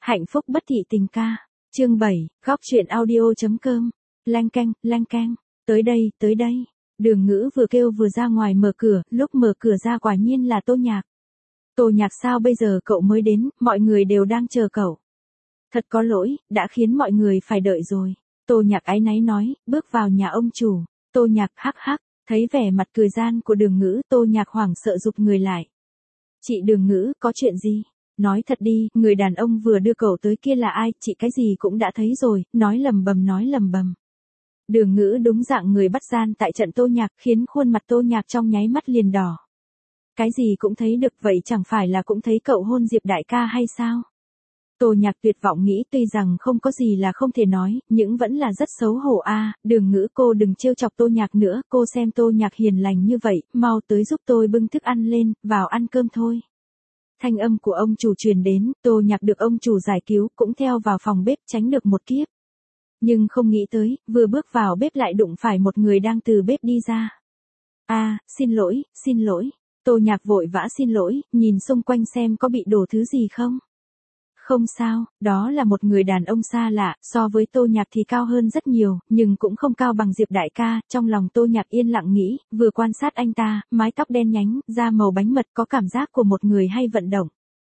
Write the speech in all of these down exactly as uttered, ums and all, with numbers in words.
Hạnh phúc bất thị tình ca. Chương bảy, góc truyện audio.com. Leng keng, leng keng. Tới đây, tới đây. Đường Ngữ vừa kêu vừa ra ngoài mở cửa, lúc mở cửa ra quả nhiên là Tô Nhạc. Tô Nhạc sao bây giờ cậu mới đến, mọi người đều đang chờ cậu. Thật có lỗi, đã khiến mọi người phải đợi rồi. Tô Nhạc áy náy nói, bước vào nhà ông chủ. Tô Nhạc hắc hắc, thấy vẻ mặt cười gian của Đường Ngữ, Tô Nhạc hoảng sợ rụt người lại. Chị Đường Ngữ, có chuyện gì? Nói thật đi, người đàn ông vừa đưa cậu tới kia là ai, chị cái gì cũng đã thấy rồi, nói lầm bầm nói lầm bầm. Đường Ngữ đúng dạng người bắt gian tại trận Tô Nhạc, khiến khuôn mặt Tô Nhạc trong nháy mắt liền đỏ. Cái gì cũng thấy được, vậy chẳng phải là cũng thấy cậu hôn Diệp đại ca hay sao? Tô Nhạc tuyệt vọng nghĩ, tuy rằng không có gì là không thể nói, nhưng vẫn là rất xấu hổ a. À, Đường Ngữ cô đừng trêu chọc Tô Nhạc nữa, cô xem Tô Nhạc hiền lành như vậy, mau tới giúp tôi bưng thức ăn lên, vào ăn cơm thôi. Thanh âm của ông chủ truyền đến, Tô Nhạc được ông chủ giải cứu, cũng theo vào phòng bếp tránh được một kiếp. Nhưng không nghĩ tới, vừa bước vào bếp lại đụng phải một người đang từ bếp đi ra. A, à, xin lỗi, xin lỗi. Tô Nhạc vội vã xin lỗi, nhìn xung quanh xem có bị đổ thứ gì không. Không sao, đó là một người đàn ông xa lạ, so với Tô Nhạc thì cao hơn rất nhiều, nhưng cũng không cao bằng Diệp đại ca, trong lòng Tô Nhạc yên lặng nghĩ, vừa quan sát anh ta, mái tóc đen nhánh, da màu bánh mật có cảm giác của một người hay vận động.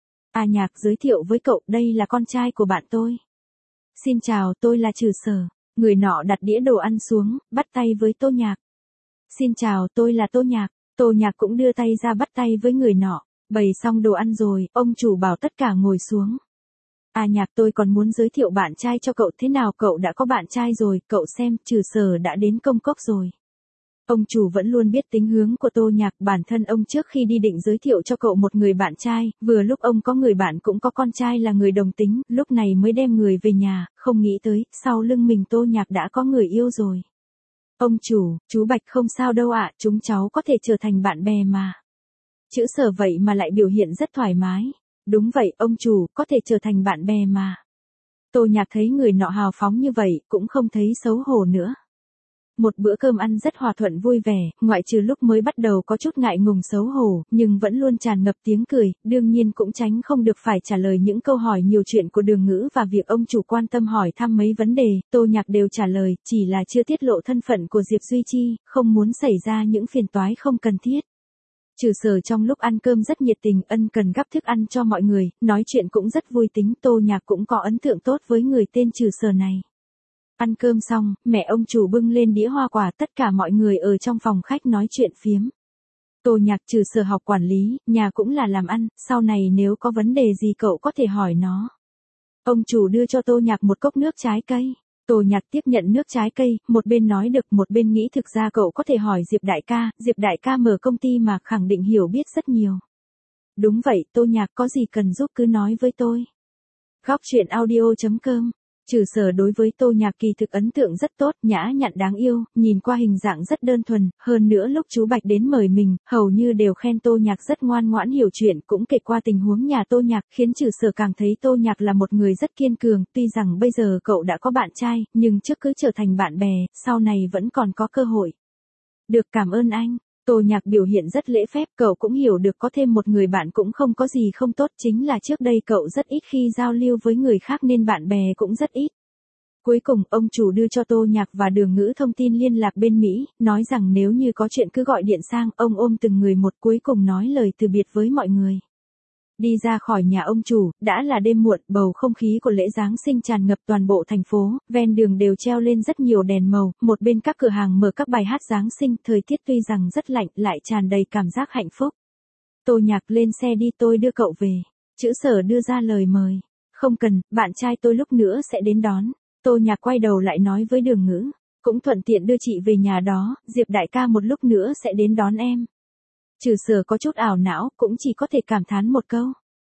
A Nhạc giới thiệu với cậu, đây là con trai của bạn tôi. Xin chào, tôi là Trừ Sở. Người nọ đặt đĩa đồ ăn xuống, bắt tay với Tô Nhạc. Xin chào, tôi là Tô Nhạc. Tô Nhạc cũng đưa tay ra bắt tay với người nọ. Bày xong đồ ăn rồi, ông chủ bảo tất cả ngồi xuống. À Nhạc, tôi còn muốn giới thiệu bạn trai cho cậu, thế nào cậu đã có bạn trai rồi, cậu xem, Trừ Sở đã đến công cốc rồi. Ông chủ vẫn luôn biết tính hướng của Tô Nhạc, bản thân ông trước khi đi định giới thiệu cho cậu một người bạn trai, vừa lúc ông có người bạn cũng có con trai là người đồng tính, lúc này mới đem người về nhà, không nghĩ tới, sau lưng mình Tô Nhạc đã có người yêu rồi. Ông chủ, chú Bạch không sao đâu ạ, chúng cháu có thể trở thành bạn bè mà. Chữ Sở vậy mà lại biểu hiện rất thoải mái. Đúng vậy, ông chủ, có thể trở thành bạn bè mà. Tô Nhạc thấy người nọ hào phóng như vậy, cũng không thấy xấu hổ nữa. Một bữa cơm ăn rất hòa thuận vui vẻ, ngoại trừ lúc mới bắt đầu có chút ngại ngùng xấu hổ, nhưng vẫn luôn tràn ngập tiếng cười, đương nhiên cũng tránh không được phải trả lời những câu hỏi nhiều chuyện của Đường Ngữ và việc ông chủ quan tâm hỏi thăm mấy vấn đề, Tô Nhạc đều trả lời, chỉ là chưa tiết lộ thân phận của Diệp Duy Chi, không muốn xảy ra những phiền toái không cần thiết. Trừ Sở trong lúc ăn cơm rất nhiệt tình, ân cần gắp thức ăn cho mọi người, nói chuyện cũng rất vui tính, Tô Nhạc cũng có ấn tượng tốt với người tên Trừ Sở này. Ăn cơm xong, mẹ ông chủ bưng lên đĩa hoa quả, tất cả mọi người ở trong phòng khách nói chuyện phiếm. Tô Nhạc, Trừ Sở học quản lý, nhà cũng là làm ăn, sau này nếu có vấn đề gì cậu có thể hỏi nó. Ông chủ đưa cho Tô Nhạc một cốc nước trái cây. Tô Nhạc tiếp nhận nước trái cây, một bên nói được một bên nghĩ thực ra cậu có thể hỏi Diệp đại ca, Diệp đại ca mở công ty mà khẳng định hiểu biết rất nhiều. Đúng vậy, Tô Nhạc có gì cần giúp cứ nói với tôi. Góc truyện audio.com. Trừ Sở đối với Tô Nhạc kỳ thực ấn tượng rất tốt, nhã nhặn đáng yêu, nhìn qua hình dạng rất đơn thuần, hơn nữa lúc chú Bạch đến mời mình, hầu như đều khen Tô Nhạc rất ngoan ngoãn hiểu chuyện, cũng kể qua tình huống nhà Tô Nhạc, khiến Trừ Sở càng thấy Tô Nhạc là một người rất kiên cường, tuy rằng bây giờ cậu đã có bạn trai, nhưng trước cứ trở thành bạn bè, sau này vẫn còn có cơ hội. Được, cảm ơn anh. Tô Nhạc biểu hiện rất lễ phép, cậu cũng hiểu được có thêm một người bạn cũng không có gì không tốt, chính là trước đây cậu rất ít khi giao lưu với người khác nên bạn bè cũng rất ít. Cuối cùng, ông chủ đưa cho Tô Nhạc và Đường Ngữ thông tin liên lạc bên Mỹ, nói rằng nếu như có chuyện cứ gọi điện sang, ông ôm từng người một, cuối cùng nói lời từ biệt với mọi người. Đi ra khỏi nhà ông chủ, đã là đêm muộn, bầu không khí của lễ Giáng sinh tràn ngập toàn bộ thành phố, ven đường đều treo lên rất nhiều đèn màu, một bên các cửa hàng mở các bài hát Giáng sinh, thời tiết tuy rằng rất lạnh, lại tràn đầy cảm giác hạnh phúc. Tô Nhạc, lên xe đi, tôi đưa cậu về. Chữ Sở đưa ra lời mời. Không cần, bạn trai tôi lúc nữa sẽ đến đón. Tô Nhạc quay đầu lại nói với Đường Ngữ, cũng thuận tiện đưa chị về nhà đó, Diệp đại ca một lúc nữa sẽ đến đón em. Trừ Sở có chút ảo não, cũng chỉ có thể cảm thán một câu.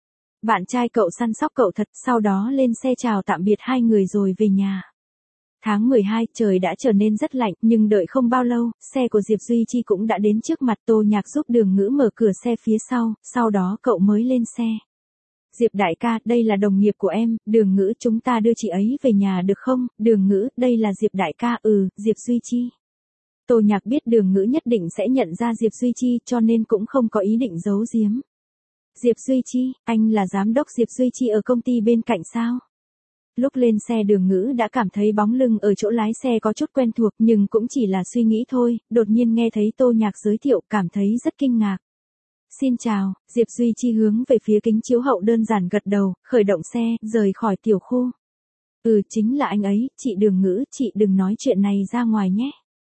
Bạn trai cậu săn sóc cậu thật, sau đó lên xe chào tạm biệt hai người rồi về nhà. Tháng mười hai, trời đã trở nên rất lạnh, nhưng đợi không bao lâu, xe của Diệp Duy Chi cũng đã đến trước mặt. Tô Nhạc giúp Đường Ngữ mở cửa xe phía sau, sau đó cậu mới lên xe. Diệp đại ca, đây là đồng nghiệp của em, Đường Ngữ, chúng ta đưa chị ấy về nhà được không? Đường Ngữ, đây là Diệp đại ca, ừ, Diệp Duy Chi. Tô Nhạc biết Đường Ngữ nhất định sẽ nhận ra Diệp Duy Chi cho nên cũng không có ý định giấu giếm. Diệp Duy Chi, anh là giám đốc Diệp Duy Chi ở công ty bên cạnh sao? Lúc lên xe Đường Ngữ đã cảm thấy bóng lưng ở chỗ lái xe có chút quen thuộc nhưng cũng chỉ là suy nghĩ thôi, đột nhiên nghe thấy Tô Nhạc giới thiệu cảm thấy rất kinh ngạc. Xin chào, Diệp Duy Chi hướng về phía kính chiếu hậu đơn giản gật đầu, khởi động xe, rời khỏi tiểu khu. Ừ, chính là anh ấy, chị Đường Ngữ, chị đừng nói chuyện này ra ngoài nhé.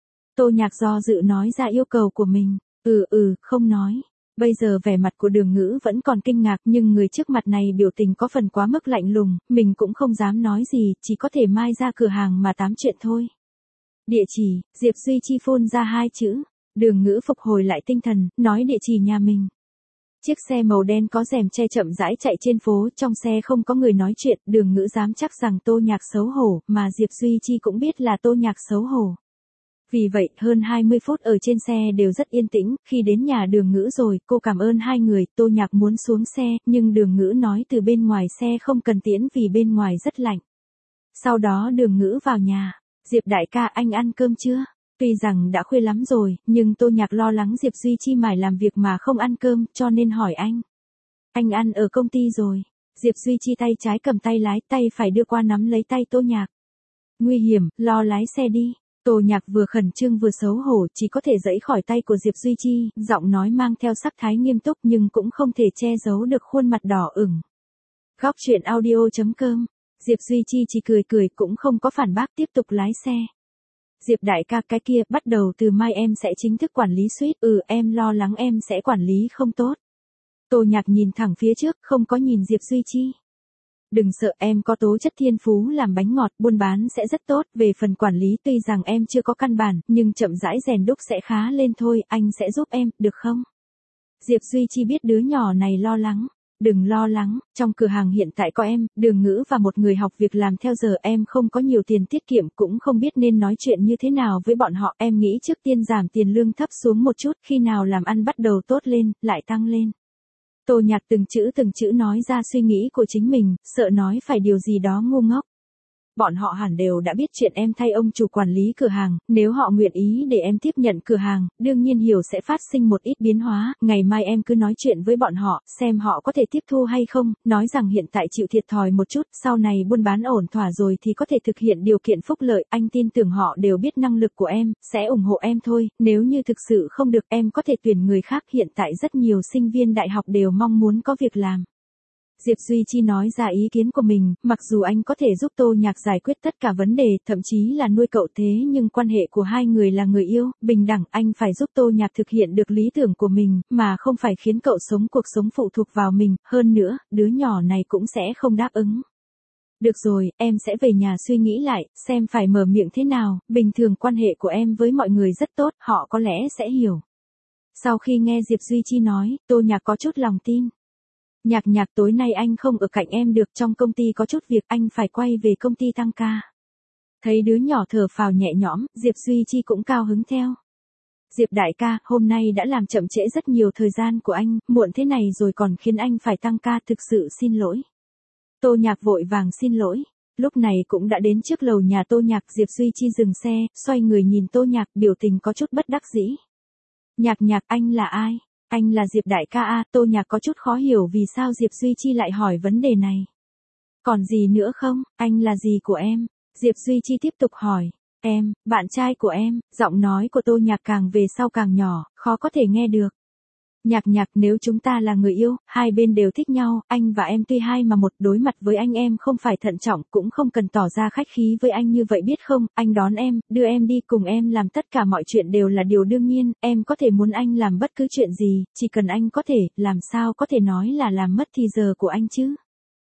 Tô Nhạc do dự nói ra yêu cầu của mình. Ừ ừ, không nói. Bây giờ vẻ mặt của Đường Ngữ vẫn còn kinh ngạc nhưng người trước mặt này biểu tình có phần quá mức lạnh lùng, mình cũng không dám nói gì, chỉ có thể mai ra cửa hàng mà tám chuyện thôi. Địa chỉ, Diệp Duy Chi phun ra hai chữ. Đường Ngữ phục hồi lại tinh thần, nói địa chỉ nhà mình. Chiếc xe màu đen có rèm che chậm rãi chạy trên phố, trong xe không có người nói chuyện, Đường Ngữ dám chắc rằng Tô Nhạc xấu hổ, mà Diệp Duy Chi cũng biết là Tô Nhạc xấu hổ. Vì vậy, hơn hai mươi phút ở trên xe đều rất yên tĩnh, khi đến nhà Đường Ngữ rồi, cô cảm ơn hai người, Tô Nhạc muốn xuống xe, nhưng Đường Ngữ nói từ bên ngoài xe không cần tiễn vì bên ngoài rất lạnh. Sau đó Đường Ngữ vào nhà, Diệp đại ca anh ăn cơm chưa? Tuy rằng đã khuya lắm rồi, nhưng Tô Nhạc lo lắng Diệp Duy Chi mải làm việc mà không ăn cơm, cho nên hỏi anh. Anh ăn ở công ty rồi. Diệp Duy Chi tay trái cầm tay lái, tay phải đưa qua nắm lấy tay Tô Nhạc. Nguy hiểm, lo lái xe đi. Tô Nhạc vừa khẩn trương vừa xấu hổ, chỉ có thể giãy khỏi tay của Diệp Duy Chi, giọng nói mang theo sắc thái nghiêm túc nhưng cũng không thể che giấu được khuôn mặt đỏ ửng. Góc truyện audio chấm com. Diệp Duy Chi chỉ cười cười cũng không có phản bác, tiếp tục lái xe. Diệp đại ca, cái kia, bắt đầu từ mai em sẽ chính thức quản lý suýt, ừ em lo lắng em sẽ quản lý không tốt. Tô Nhạc nhìn thẳng phía trước, không có nhìn Diệp Duy Chi. Đừng sợ, em có tố chất thiên phú làm bánh ngọt, buôn bán sẽ rất tốt, về phần quản lý tuy rằng em chưa có căn bản, nhưng chậm rãi rèn đúc sẽ khá lên thôi, anh sẽ giúp em, được không? Diệp Duy Chi biết đứa nhỏ này lo lắng. Đừng lo lắng, trong cửa hàng hiện tại có em, Đường Ngữ và một người học việc làm theo giờ, em không có nhiều tiền tiết kiệm cũng không biết nên nói chuyện như thế nào với bọn họ, em nghĩ trước tiên giảm tiền lương thấp xuống một chút, khi nào làm ăn bắt đầu tốt lên, lại tăng lên. Tô Nhạc từng chữ từng chữ nói ra suy nghĩ của chính mình, sợ nói phải điều gì đó ngu ngốc. Bọn họ hẳn đều đã biết chuyện em thay ông chủ quản lý cửa hàng, nếu họ nguyện ý để em tiếp nhận cửa hàng, đương nhiên hiểu sẽ phát sinh một ít biến hóa, ngày mai em cứ nói chuyện với bọn họ, xem họ có thể tiếp thu hay không, nói rằng hiện tại chịu thiệt thòi một chút, sau này buôn bán ổn thỏa rồi thì có thể thực hiện điều kiện phúc lợi, anh tin tưởng họ đều biết năng lực của em, sẽ ủng hộ em thôi, nếu như thực sự không được em có thể tuyển người khác, hiện tại rất nhiều sinh viên đại học đều mong muốn có việc làm. Diệp Duy Chi nói ra ý kiến của mình, mặc dù anh có thể giúp Tô Nhạc giải quyết tất cả vấn đề, thậm chí là nuôi cậu thế nhưng quan hệ của hai người là người yêu, bình đẳng, anh phải giúp Tô Nhạc thực hiện được lý tưởng của mình, mà không phải khiến cậu sống cuộc sống phụ thuộc vào mình, hơn nữa, đứa nhỏ này cũng sẽ không đáp ứng. Được rồi, em sẽ về nhà suy nghĩ lại, xem phải mở miệng thế nào, bình thường quan hệ của em với mọi người rất tốt, họ có lẽ sẽ hiểu. Sau khi nghe Diệp Duy Chi nói, Tô Nhạc có chút lòng tin. Nhạc Nhạc, tối nay anh không ở cạnh em được, trong công ty có chút việc, anh phải quay về công ty tăng ca. Thấy đứa nhỏ thở phào nhẹ nhõm, Diệp Duy Chi cũng cao hứng theo. Diệp đại ca, hôm nay đã làm chậm trễ rất nhiều thời gian của anh, muộn thế này rồi còn khiến anh phải tăng ca, thực sự xin lỗi. Tô Nhạc vội vàng xin lỗi. Lúc này cũng đã đến trước lầu nhà Tô Nhạc, Diệp Duy Chi dừng xe, xoay người nhìn Tô Nhạc, biểu tình có chút bất đắc dĩ. Nhạc Nhạc, anh là ai? Anh là Diệp đại ca a, Tô Nhạc có chút khó hiểu vì sao Diệp Duy Chi lại hỏi vấn đề này. Còn gì nữa không, anh là gì của em? Diệp Duy Chi tiếp tục hỏi. Em, bạn trai của em, giọng nói của Tô Nhạc càng về sau càng nhỏ, khó có thể nghe được. Nhạc Nhạc, nếu chúng ta là người yêu, hai bên đều thích nhau, anh và em tuy hai mà một, đối mặt với anh em không phải thận trọng, cũng không cần tỏ ra khách khí với anh như vậy biết không, anh đón em, đưa em đi cùng em làm tất cả mọi chuyện đều là điều đương nhiên, em có thể muốn anh làm bất cứ chuyện gì, chỉ cần anh có thể, làm sao có thể nói là làm mất thì giờ của anh chứ.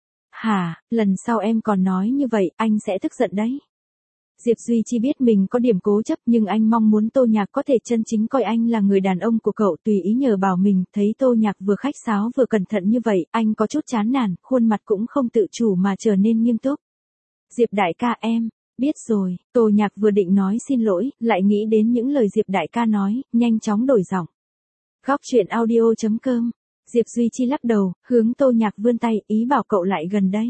Hả, lần sau em còn nói như vậy, anh sẽ tức giận đấy. Diệp Duy Chi biết mình có điểm cố chấp nhưng anh mong muốn Tô Nhạc có thể chân chính coi anh là người đàn ông của cậu, tùy ý nhờ bảo mình, thấy Tô Nhạc vừa khách sáo vừa cẩn thận như vậy, anh có chút chán nản, khuôn mặt cũng không tự chủ mà trở nên nghiêm túc. Diệp đại ca em, biết rồi, Tô Nhạc vừa định nói xin lỗi, lại nghĩ đến những lời Diệp đại ca nói, nhanh chóng đổi giọng. Góc truyện audio chấm com. Diệp Duy Chi lắc đầu, hướng Tô Nhạc vươn tay, ý bảo cậu lại gần đây.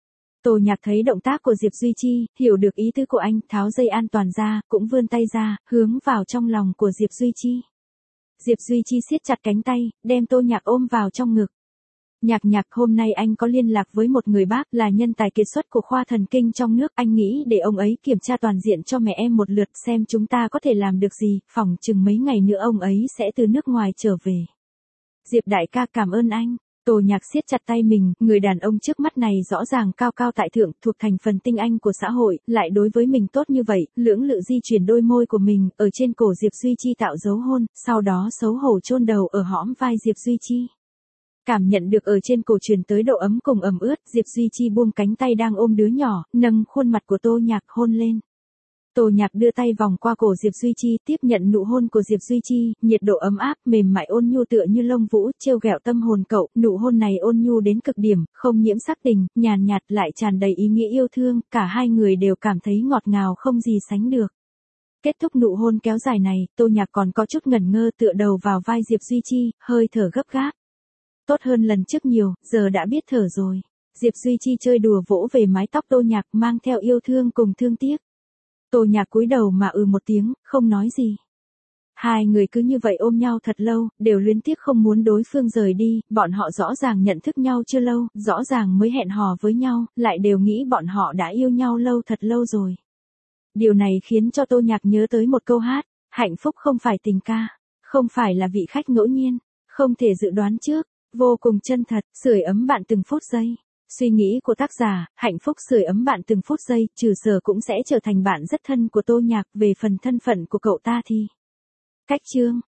Tô Nhạc thấy động tác của Diệp Duy Chi, hiểu được ý tứ của anh, tháo dây an toàn ra, cũng vươn tay ra, hướng vào trong lòng của Diệp Duy Chi. Diệp Duy Chi siết chặt cánh tay, đem Tô Nhạc ôm vào trong ngực. Nhạc nhạc hôm nay anh có liên lạc với một người bác là nhân tài kiệt xuất của khoa thần kinh trong nước. Anh nghĩ để ông ấy kiểm tra toàn diện cho mẹ em một lượt xem chúng ta có thể làm được gì. Phỏng chừng mấy ngày nữa ông ấy sẽ từ nước ngoài trở về. Diệp đại ca cảm ơn anh. Tô Nhạc siết chặt tay mình, người đàn ông trước mắt này rõ ràng cao cao tại thượng, thuộc thành phần tinh anh của xã hội, lại đối với mình tốt như vậy, lưỡng lự di chuyển đôi môi của mình, ở trên cổ Diệp Duy Chi tạo dấu hôn, sau đó xấu hổ chôn đầu ở hõm vai Diệp Duy Chi. Cảm nhận được ở trên cổ truyền tới độ ấm cùng ẩm ướt, Diệp Duy Chi buông cánh tay đang ôm đứa nhỏ, nâng khuôn mặt của Tô Nhạc hôn lên. Tô Nhạc đưa tay vòng qua cổ Diệp Duy Chi, tiếp nhận nụ hôn của Diệp Duy Chi, nhiệt độ ấm áp, mềm mại ôn nhu tựa như lông vũ, trêu ghẹo tâm hồn cậu, nụ hôn này ôn nhu đến cực điểm, không nhiễm sắc tình, nhàn nhạt lại tràn đầy ý nghĩa yêu thương, cả hai người đều cảm thấy ngọt ngào không gì sánh được. Kết thúc nụ hôn kéo dài này, Tô Nhạc còn có chút ngẩn ngơ tựa đầu vào vai Diệp Duy Chi, hơi thở gấp gáp. Tốt hơn lần trước nhiều, giờ đã biết thở rồi. Diệp Duy Chi chơi đùa vỗ về mái tóc Tô Nhạc mang theo yêu thương cùng thương tiếc. Tô Nhạc cúi đầu mà ừ một tiếng, không nói gì. Hai người cứ như vậy ôm nhau thật lâu, đều luyến tiếc không muốn đối phương rời đi, bọn họ rõ ràng nhận thức nhau chưa lâu, rõ ràng mới hẹn hò với nhau, lại đều nghĩ bọn họ đã yêu nhau lâu thật lâu rồi. Điều này khiến cho Tô Nhạc nhớ tới một câu hát, hạnh phúc không phải tình ca, không phải là vị khách ngẫu nhiên, không thể dự đoán trước, vô cùng chân thật, sưởi ấm bạn từng phút giây. Suy nghĩ của tác giả, hạnh phúc sưởi ấm bạn từng phút giây, trừ sở cũng sẽ trở thành bạn rất thân của Tô Nhạc. Về phần thân phận của cậu ta thì cách chương